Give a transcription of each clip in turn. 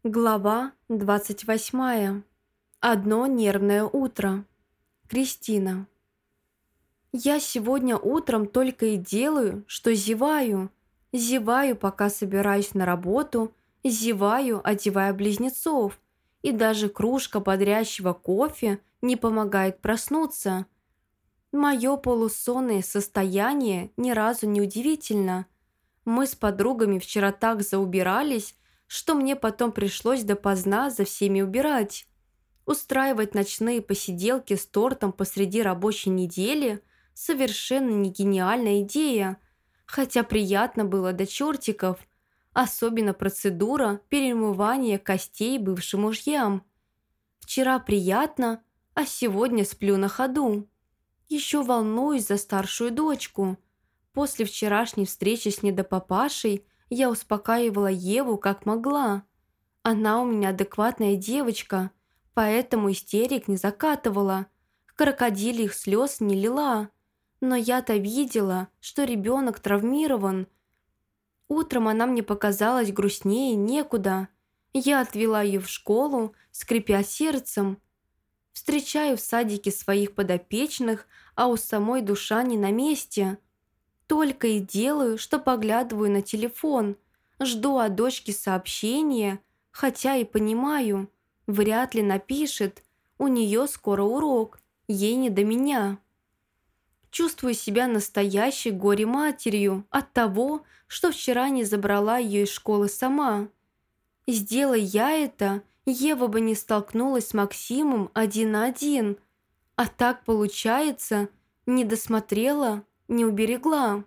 Глава 28. Одно нервное утро. Кристина. Я сегодня утром только и делаю, что зеваю. Зеваю, пока собираюсь на работу, зеваю, одевая близнецов. И даже кружка бодрящего кофе не помогает проснуться. Мое полусонное состояние ни разу не удивительно. Мы с подругами вчера так заубирались, что мне потом пришлось допоздна за всеми убирать. Устраивать ночные посиделки с тортом посреди рабочей недели – совершенно не гениальная идея, хотя приятно было до чертиков, особенно процедура перемывания костей бывшим мужьям. Вчера приятно, а сегодня сплю на ходу. Еще волнуюсь за старшую дочку. После вчерашней встречи с недопапашей я успокаивала Еву как могла. Она у меня адекватная девочка, поэтому истерик не закатывала, крокодильих слез не лила. Но я-то видела, что ребенок травмирован. Утром она мне показалась грустнее некуда. Я отвела ее в школу, скрипя сердцем. Встречаю в садике своих подопечных, а у самой душа не на месте. Только и делаю, что поглядываю на телефон, жду от дочки сообщения, хотя и понимаю, вряд ли напишет, у нее скоро урок, ей не до меня. Чувствую себя настоящей горе-матерью от того, что вчера не забрала ее из школы сама. Сделай я это, Ева бы не столкнулась с Максимом один на один. А так получается, не досмотрела, не уберегла.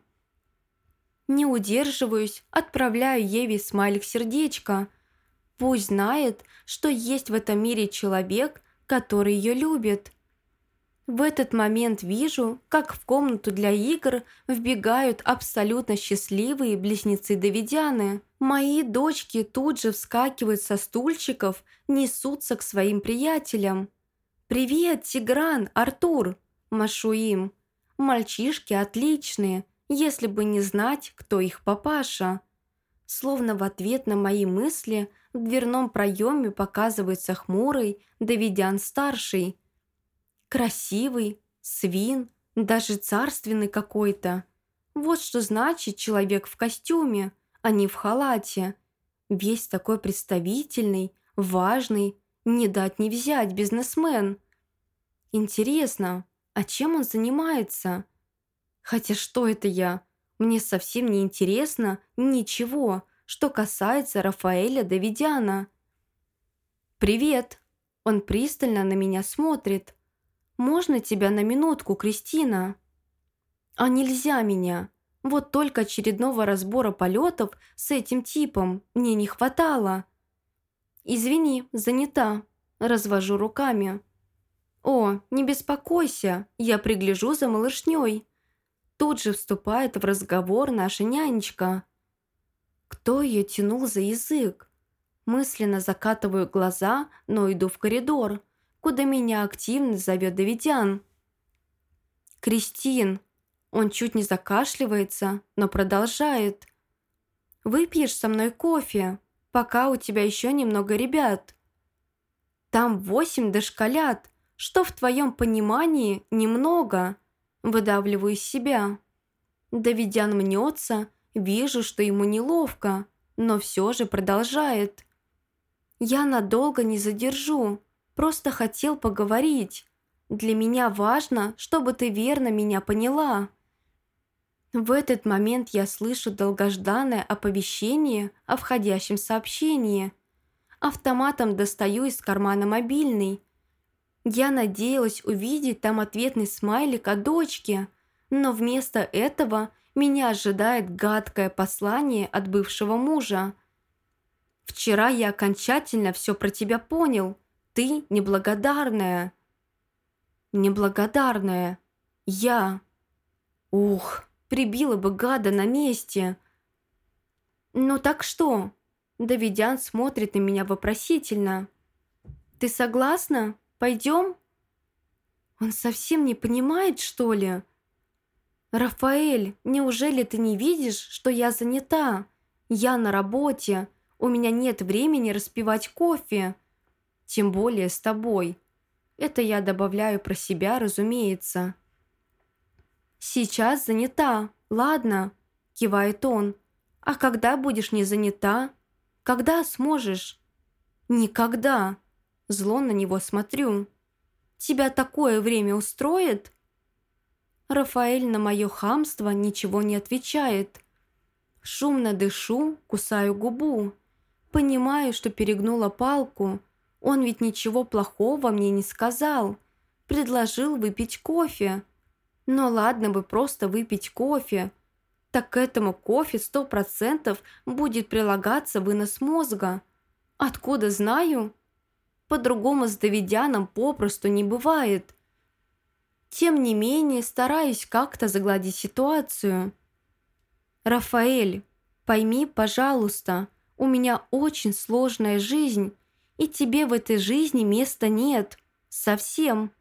Не удерживаюсь, отправляю Еве смайлик-сердечко. Пусть знает, что есть в этом мире человек, который ее любит. В этот момент вижу, как в комнату для игр вбегают абсолютно счастливые близнецы-давидяны. Мои дочки тут же вскакивают со стульчиков, несутся к своим приятелям. «Привет, Тигран, Артур!» – машу им. Мальчишки отличные, если бы не знать, кто их папаша. Словно в ответ на мои мысли в дверном проеме показывается хмурый Давидян-старший. Красивый, свин, даже царственный какой-то. Вот что значит человек в костюме, а не в халате. Весь такой представительный, важный, не дать не взять бизнесмен. Интересно, а чем он занимается? Хотя что это я? Мне совсем не интересно ничего, что касается Рафаэля Давидяна. «Привет!» Он пристально на меня смотрит. «Можно тебя на минутку, Кристина?» «А нельзя меня. Вот только очередного разбора полетов с этим типом мне не хватало». «Извини, занята». Развожу руками. «О, не беспокойся, я пригляжу за малышней». Тут же вступает в разговор наша нянечка. Кто ее тянул за язык? Мысленно закатываю глаза, но иду в коридор, куда меня активно зовет Давидян. «Кристин!» Он чуть не закашливается, но продолжает. «Выпьешь со мной кофе, пока у тебя еще немного ребят?» «Там 8 дошколят, что в твоем понимании немного?» Выдавливаю из себя. Давидян мнется, вижу, что ему неловко, но все же продолжает. «Я надолго не задержу, просто хотел поговорить. Для меня важно, чтобы ты верно меня поняла». В этот момент я слышу долгожданное оповещение о входящем сообщении. Автоматом достаю из кармана мобильный. Я надеялась увидеть там ответный смайлик от дочки, но вместо этого меня ожидает гадкое послание от бывшего мужа. «Вчера я окончательно все про тебя понял. Ты неблагодарная». «Неблагодарная. Я. Ух, прибила бы гада на месте». «Ну так что?» Давидян смотрит на меня вопросительно. «Ты согласна? Пойдем?» Он совсем не понимает, что ли? «Рафаэль, неужели ты не видишь, что я занята? Я на работе. У меня нет времени распивать кофе. Тем более с тобой. Это я добавляю про себя, разумеется. «Сейчас занята. Ладно», – кивает он. «А когда будешь не занята? Когда сможешь?» «Никогда». Зло на него смотрю. «Тебя такое время устроит?» Рафаэль на мое хамство ничего не отвечает. Шумно дышу, кусаю губу. Понимаю, что перегнула палку. Он ведь ничего плохого мне не сказал. Предложил выпить кофе. Но ладно бы просто выпить кофе. Так к этому кофе 100% будет прилагаться вынос мозга. Откуда знаю? По-другому с Давидяном попросту не бывает. Тем не менее, стараюсь как-то загладить ситуацию. «Рафаэль, пойми, пожалуйста, у меня очень сложная жизнь, и тебе в этой жизни места нет. Совсем».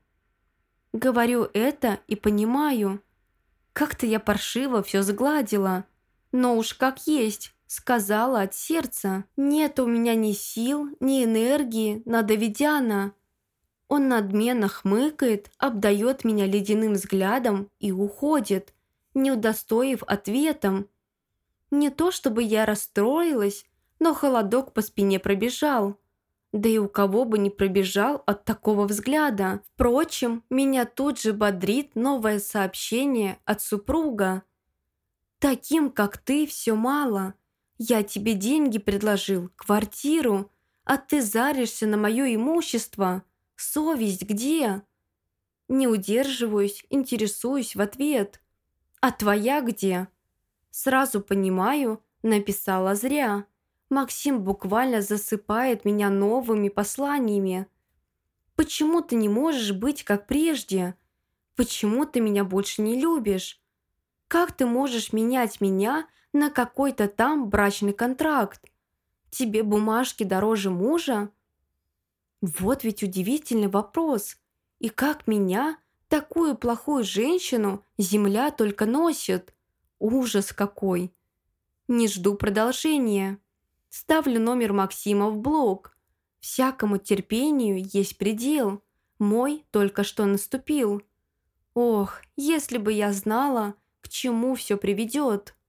Говорю это и понимаю. Как-то я паршиво все сгладила. Но уж как есть, сказала от сердца. Нет у меня ни сил, ни энергии на Давидяна. Он надменно хмыкает, обдает меня ледяным взглядом и уходит, не удостоив ответом. Не то чтобы я расстроилась, но холодок по спине пробежал. Да и у кого бы не пробежал от такого взгляда. Впрочем, меня тут же бодрит новое сообщение от супруга. «Таким, как ты, все мало. Я тебе деньги предложил, квартиру, а ты заришься на мое имущество. Совесть где?» Не удерживаюсь, интересуюсь в ответ. «А твоя где?» Сразу понимаю, написала зря. Максим буквально засыпает меня новыми посланиями. «Почему ты не можешь быть как прежде? Почему ты меня больше не любишь? Как ты можешь менять меня на какой-то там брачный контракт? Тебе бумажки дороже мужа?» Вот ведь удивительный вопрос. И как меня, такую плохую женщину, земля только носит? Ужас какой! Не жду продолжения. Ставлю номер Максима в блог. Всякому терпению есть предел. Мой только что наступил. Ох, если бы я знала, к чему все приведет.